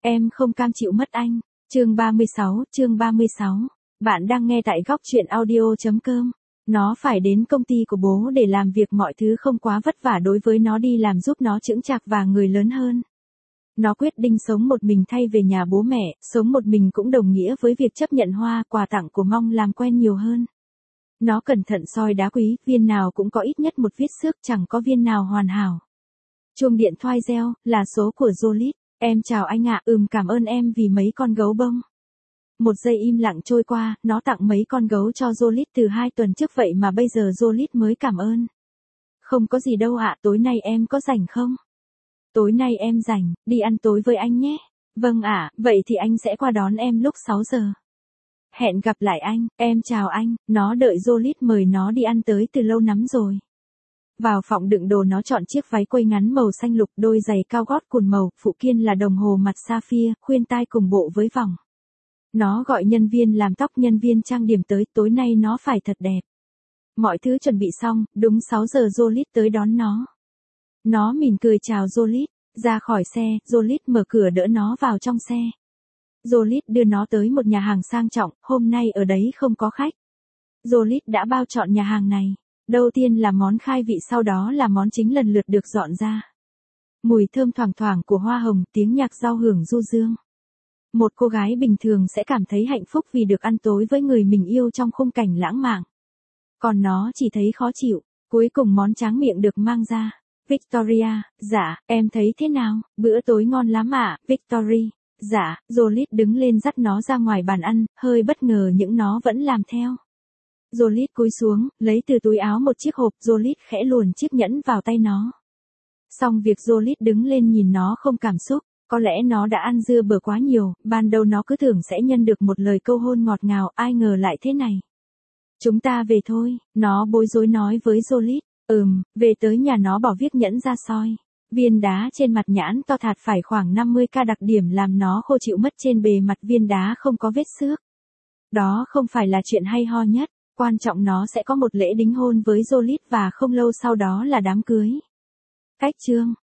Em không cam chịu mất anh. Chương 36. Bạn đang nghe tại góc truyện audio.com. Nó phải đến công ty của bố để làm việc, mọi thứ không quá vất vả đối với nó, đi làm giúp nó chững chạc và người lớn hơn. Nó quyết định sống một mình thay về nhà bố mẹ, sống một mình cũng đồng nghĩa với việc chấp nhận hoa, quà tặng của Mong làm quen nhiều hơn. Nó cẩn thận soi đá quý, viên nào cũng có ít nhất một vết xước, chẳng có viên nào hoàn hảo. Chuông điện thoại reo, là số của Jolit. Em chào anh ạ, cảm ơn em vì mấy con gấu bông. Một giây im lặng trôi qua, nó tặng mấy con gấu cho Jolit từ 2 tuần trước, vậy mà bây giờ Jolit mới cảm ơn. Không có gì đâu ạ, tối nay em có rảnh không? Tối nay em rảnh, đi ăn tối với anh nhé. Vâng ạ, vậy thì anh sẽ qua đón em lúc 6 giờ. Hẹn gặp lại anh, em chào anh. Nó đợi Jolit mời nó đi ăn tới từ lâu lắm rồi. Vào phòng đựng đồ, nó chọn chiếc váy quây ngắn màu xanh lục, đôi giày cao gót cùn màu, phụ kiện là đồng hồ mặt sapphire, khuyên tai cùng bộ với vòng. Nó gọi nhân viên làm tóc, nhân viên trang điểm tới, tối nay nó phải thật đẹp. Mọi thứ chuẩn bị xong, đúng 6 giờ Jolit tới đón nó. Nó mỉm cười chào Jolit, ra khỏi xe, Jolit mở cửa đỡ nó vào trong xe. Jolit đưa nó tới một nhà hàng sang trọng, hôm nay ở đấy không có khách. Jolit đã bao trọn nhà hàng này. Đầu tiên là món khai vị, sau đó là món chính lần lượt được dọn ra. Mùi thơm thoảng thoảng của hoa hồng, tiếng nhạc giao hưởng du dương. Một cô gái bình thường sẽ cảm thấy hạnh phúc vì được ăn tối với người mình yêu trong khung cảnh lãng mạn. Còn nó chỉ thấy khó chịu. Cuối cùng món tráng miệng được mang ra. Victoria, dạ, em thấy thế nào? Bữa tối ngon lắm ạ, Victoria. Dạ, Jolit đứng lên dắt nó ra ngoài bàn ăn, hơi bất ngờ nhưng nó vẫn làm theo. Jolit cúi xuống, lấy từ túi áo một chiếc hộp, Jolit khẽ luồn chiếc nhẫn vào tay nó. Xong việc, Jolit đứng lên nhìn nó không cảm xúc, có lẽ nó đã ăn dưa bở quá nhiều, ban đầu nó cứ tưởng sẽ nhân được một lời câu hôn ngọt ngào, ai ngờ lại thế này. Chúng ta về thôi, nó bối rối nói với Jolit. Về tới nhà nó bỏ viết nhẫn ra soi. Viên đá trên mặt nhãn to thạt phải khoảng 50k, đặc điểm làm nó khô chịu mất, trên bề mặt viên đá không có vết xước. Đó không phải là chuyện hay ho nhất, quan trọng nó sẽ có một lễ đính hôn với Jolit và không lâu sau đó là đám cưới. Cách chương